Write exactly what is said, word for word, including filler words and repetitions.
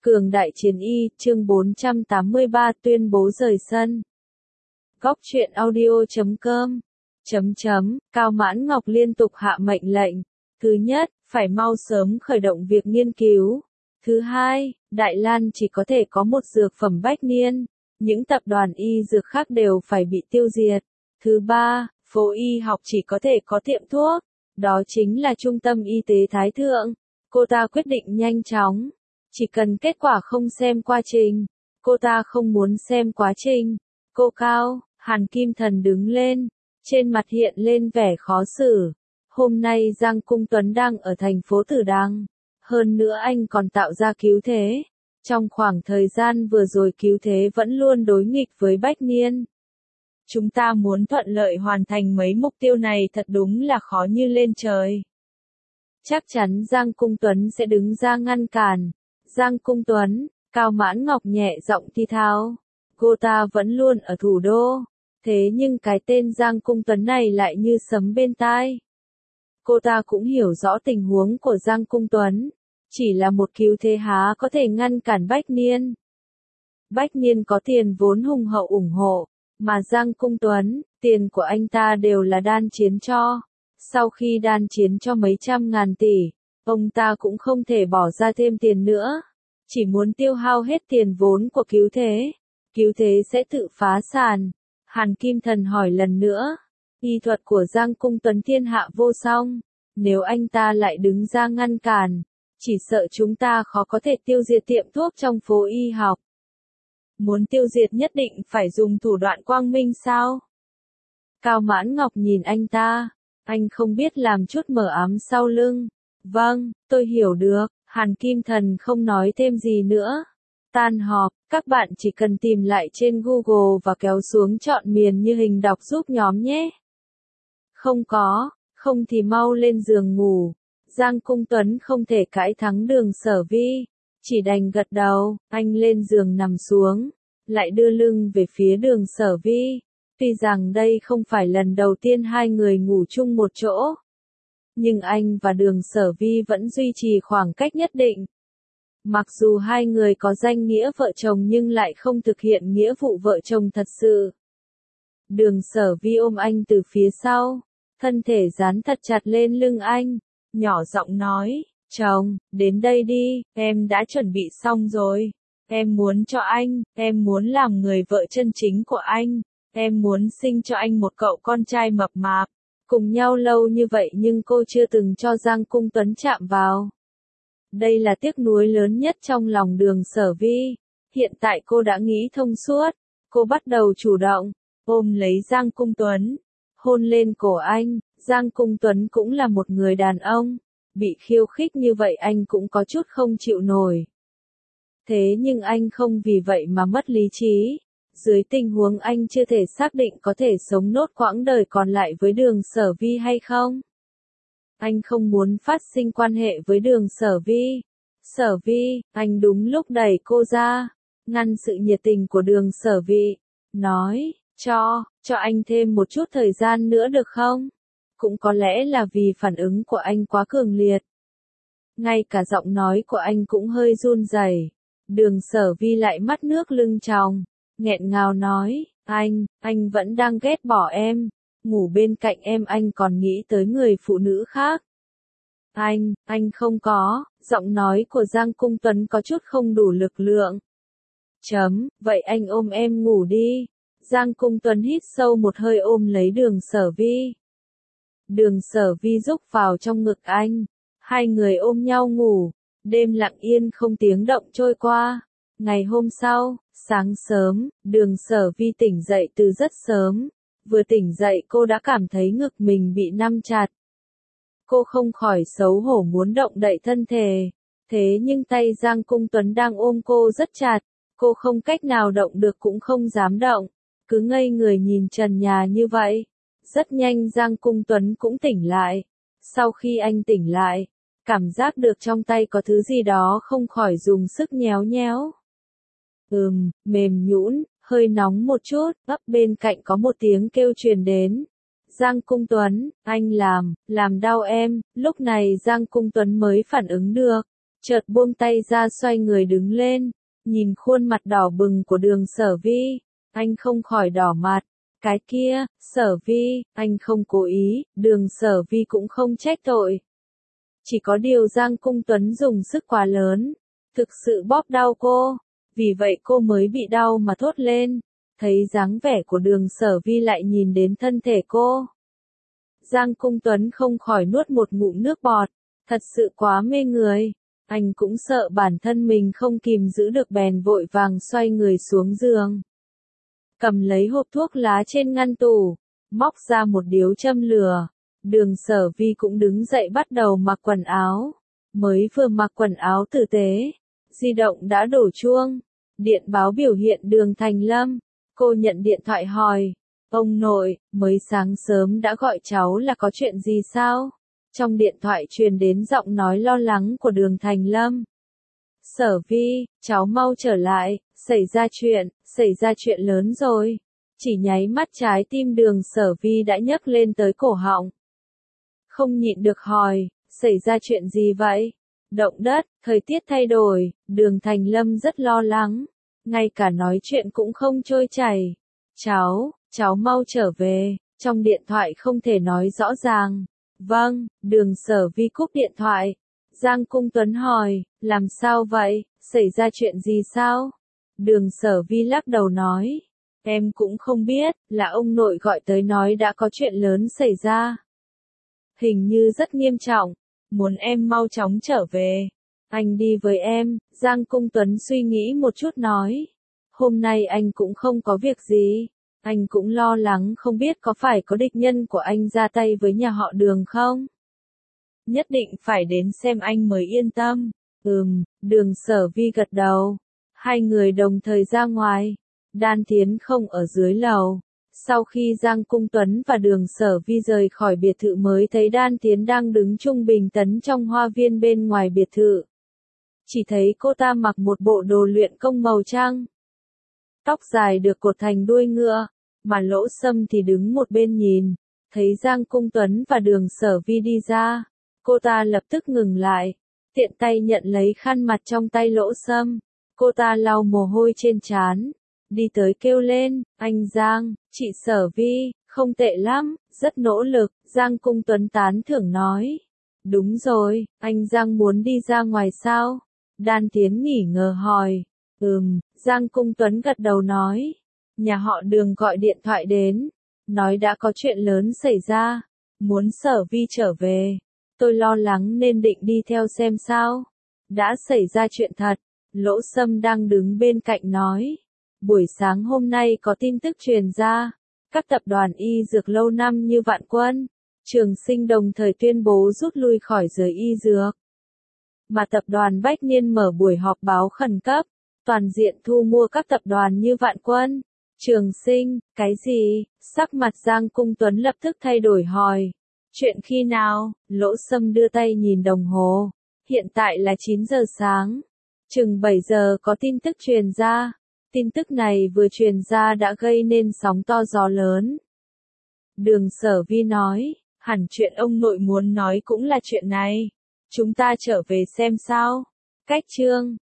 Cường đại chiến y, chương bốn trăm tám mươi ba tuyên bố rời sân. Góc truyện audio chấm com chấm chấm, Cao Mãn Ngọc liên tục hạ mệnh lệnh. Thứ nhất, phải mau sớm khởi động việc nghiên cứu. Thứ hai, Đại Lan chỉ có thể có một dược phẩm bách niên. Những tập đoàn y dược khác đều phải bị tiêu diệt. Thứ ba, phố y học chỉ có thể có tiệm thuốc. Đó chính là trung tâm y tế Thái Thượng. Cô ta quyết định nhanh chóng. Chỉ cần kết quả không xem quá trình. Cô ta không muốn xem quá trình. Cô Cao, Hàn Kim Thần đứng lên. Trên mặt hiện lên vẻ khó xử. Hôm nay Giang Cung Tuấn đang ở thành phố Tử Đăng. Hơn nữa anh còn tạo ra cứu thế. Trong khoảng thời gian vừa rồi cứu thế vẫn luôn đối nghịch với Bách Niên. Chúng ta muốn thuận lợi hoàn thành mấy mục tiêu này thật đúng là khó như lên trời. Chắc chắn Giang Cung Tuấn sẽ đứng ra ngăn cản. Giang Cung Tuấn, Cao Mãn Ngọc nhẹ giọng thi thao. Cô ta vẫn luôn ở thủ đô. Thế nhưng cái tên Giang Cung Tuấn này lại như sấm bên tai. Cô ta cũng hiểu rõ tình huống của Giang Cung Tuấn. Chỉ là một cứu thế há có thể ngăn cản Bách Niên. Bách Niên có tiền vốn hùng hậu ủng hộ. Mà Giang Cung Tuấn, tiền của anh ta đều là đan chiến cho. Sau khi đan chiến cho mấy trăm ngàn tỷ, ông ta cũng không thể bỏ ra thêm tiền nữa. Chỉ muốn tiêu hao hết tiền vốn của cứu thế. Cứu thế sẽ tự phá sản. Hàn Kim Thần hỏi lần nữa. Y thuật của Giang Cung Tuấn thiên hạ vô song. Nếu anh ta lại đứng ra ngăn cản, chỉ sợ chúng ta khó có thể tiêu diệt tiệm thuốc trong phố y học. Muốn tiêu diệt nhất định phải dùng thủ đoạn quang minh sao? Cao Mãn Ngọc nhìn anh ta. Anh không biết làm chút mờ ám sau lưng. Vâng, tôi hiểu được. Hàn Kim Thần không nói thêm gì nữa. Tan họp, các bạn chỉ cần tìm lại trên Google và kéo xuống chọn miền như hình đọc giúp nhóm nhé. Không có, không thì mau lên giường ngủ. Giang Cung Tuấn không thể cãi thắng Đường Sở Vi. Chỉ đành gật đầu, anh lên giường nằm xuống. Lại đưa lưng về phía Đường Sở Vi. Tuy rằng đây không phải lần đầu tiên hai người ngủ chung một chỗ. Nhưng anh và Đường Sở Vi vẫn duy trì khoảng cách nhất định. Mặc dù hai người có danh nghĩa vợ chồng nhưng lại không thực hiện nghĩa vụ vợ chồng thật sự. Đường Sở Vi ôm anh từ phía sau. Thân thể dán thật chặt lên lưng anh. Nhỏ giọng nói, chồng, đến đây đi, em đã chuẩn bị xong rồi. Em muốn cho anh, em muốn làm người vợ chân chính của anh. Em muốn sinh cho anh một cậu con trai mập mạp. Cùng nhau lâu như vậy nhưng cô chưa từng cho Giang Cung Tuấn chạm vào. Đây là tiếc nuối lớn nhất trong lòng Đường Sở Vi. Hiện tại cô đã nghĩ thông suốt. Cô bắt đầu chủ động, ôm lấy Giang Cung Tuấn. Hôn lên cổ anh. Giang Cung Tuấn cũng là một người đàn ông. Bị khiêu khích như vậy anh cũng có chút không chịu nổi. Thế nhưng anh không vì vậy mà mất lý trí. Dưới tình huống anh chưa thể xác định có thể sống nốt quãng đời còn lại với Đường Sở Vi hay không. Anh không muốn phát sinh quan hệ với Đường Sở Vi. Sở Vi, anh đúng lúc đẩy cô ra. Ngăn sự nhiệt tình của Đường Sở Vi. Nói, cho, cho anh thêm một chút thời gian nữa được không? Cũng có lẽ là vì phản ứng của anh quá cường liệt. Ngay cả giọng nói của anh cũng hơi run rẩy. Đường Sở Vi lại mắt nước lưng tròng. Nghẹn ngào nói, anh, anh vẫn đang ghét bỏ em. Ngủ bên cạnh em anh còn nghĩ tới người phụ nữ khác. Anh, anh không có. Giọng nói của Giang Cung Tuấn có chút không đủ lực lượng. Chấm, vậy anh ôm em ngủ đi. Giang Cung Tuấn hít sâu một hơi ôm lấy Đường Sở Vi. Đường Sở Vi rúc vào trong ngực anh. Hai người ôm nhau ngủ. Đêm lặng yên không tiếng động trôi qua. Ngày hôm sau, sáng sớm, Đường Sở Vi tỉnh dậy từ rất sớm. Vừa tỉnh dậy cô đã cảm thấy ngực mình bị nắm chặt. Cô không khỏi xấu hổ muốn động đậy thân thể. Thế nhưng tay Giang Cung Tuấn đang ôm cô rất chặt. Cô không cách nào động được cũng không dám động. Cứ ngây người nhìn trần nhà như vậy. Rất nhanh Giang Cung Tuấn cũng tỉnh lại. Sau khi anh tỉnh lại, cảm giác được trong tay có thứ gì đó không khỏi dùng sức nhéo nhéo. Ừm, mềm nhũn, hơi nóng một chút, ấp bên cạnh có một tiếng kêu truyền đến. Giang Cung Tuấn, anh làm, làm đau em. Lúc này Giang Cung Tuấn mới phản ứng được. chợt buông tay ra xoay người đứng lên, nhìn khuôn mặt đỏ bừng của Đường Sở Vi, anh không khỏi đỏ mặt. Cái kia, Sở Vi, anh không cố ý, Đường Sở Vi cũng không trách tội. Chỉ có điều Giang Cung Tuấn dùng sức quá lớn, thực sự bóp đau cô, vì vậy cô mới bị đau mà thốt lên, thấy dáng vẻ của Đường Sở Vi lại nhìn đến thân thể cô. Giang Cung Tuấn không khỏi nuốt một ngụm nước bọt, thật sự quá mê người, anh cũng sợ bản thân mình không kìm giữ được bèn vội vàng xoay người xuống giường. Cầm lấy hộp thuốc lá trên ngăn tủ, móc ra một điếu châm lửa. Đường Sở Vi cũng đứng dậy bắt đầu mặc quần áo. Mới vừa mặc quần áo tử tế, di động đã đổ chuông. Điện báo biểu hiện Đường Thành Lâm. Cô nhận điện thoại hỏi, ông nội, mới sáng sớm đã gọi cháu là có chuyện gì sao? Trong điện thoại truyền đến giọng nói lo lắng của Đường Thành Lâm. Sở Vi, cháu mau trở lại, xảy ra chuyện, xảy ra chuyện lớn rồi. Chỉ nháy mắt trái tim Đường Sở Vi đã nhấc lên tới cổ họng. Không nhịn được hỏi, xảy ra chuyện gì vậy? Động đất, thời tiết thay đổi, Đường Thành Lâm rất lo lắng, ngay cả nói chuyện cũng không trôi chảy. Cháu, cháu mau trở về, trong điện thoại không thể nói rõ ràng. Vâng, Đường Sở Vi cúp điện thoại. Giang Cung Tuấn hỏi, làm sao vậy, xảy ra chuyện gì sao? Đường Sở Vi lắc đầu nói, em cũng không biết, là ông nội gọi tới nói đã có chuyện lớn xảy ra. Hình như rất nghiêm trọng, muốn em mau chóng trở về. Anh đi với em, Giang Cung Tuấn suy nghĩ một chút nói. Hôm nay anh cũng không có việc gì, anh cũng lo lắng không biết có phải có địch nhân của anh ra tay với nhà họ Đường không? Nhất định phải đến xem anh mới yên tâm. Ừm, Đường Sở Vi gật đầu. Hai người đồng thời ra ngoài. Đan Tiến không ở dưới lầu. Sau khi Giang Cung Tuấn và Đường Sở Vi rời khỏi biệt thự mới thấy Đan Tiến đang đứng trung bình tấn trong hoa viên bên ngoài biệt thự. Chỉ thấy cô ta mặc một bộ đồ luyện công màu trắng. Tóc dài được cột thành đuôi ngựa, mà Lỗ Sâm thì đứng một bên nhìn. Thấy Giang Cung Tuấn và Đường Sở Vi đi ra, cô ta lập tức ngừng lại, tiện tay nhận lấy khăn mặt trong tay Lỗ Sâm. Cô ta lau mồ hôi trên trán, đi tới kêu lên, anh Giang, chị Sở Vi, không tệ lắm, rất nỗ lực. Giang Cung Tuấn tán thưởng nói, đúng rồi, anh Giang muốn đi ra ngoài sao? Đan Tiến nghỉ ngờ hỏi, ừm, Giang Cung Tuấn gật đầu nói, nhà họ Đường gọi điện thoại đến, nói đã có chuyện lớn xảy ra, muốn Sở Vi trở về. Tôi lo lắng nên định đi theo xem sao. Đã xảy ra chuyện thật, Lỗ Sâm đang đứng bên cạnh nói. Buổi sáng hôm nay có tin tức truyền ra, các tập đoàn y dược lâu năm như Vạn Quân, Trường Sinh đồng thời tuyên bố rút lui khỏi giới y dược. Mà tập đoàn Bách Niên mở buổi họp báo khẩn cấp, toàn diện thu mua các tập đoàn như Vạn Quân, Trường Sinh, cái gì? Sắc mặt Giang Cung Tuấn lập tức thay đổi hỏi. Chuyện khi nào? Lỗ Sâm đưa tay nhìn đồng hồ. Hiện tại là chín giờ sáng. Chừng bảy giờ có tin tức truyền ra. Tin tức này vừa truyền ra đã gây nên sóng to gió lớn. Đường Sở Vi nói, hẳn chuyện ông nội muốn nói cũng là chuyện này. Chúng ta trở về xem sao. Cách chương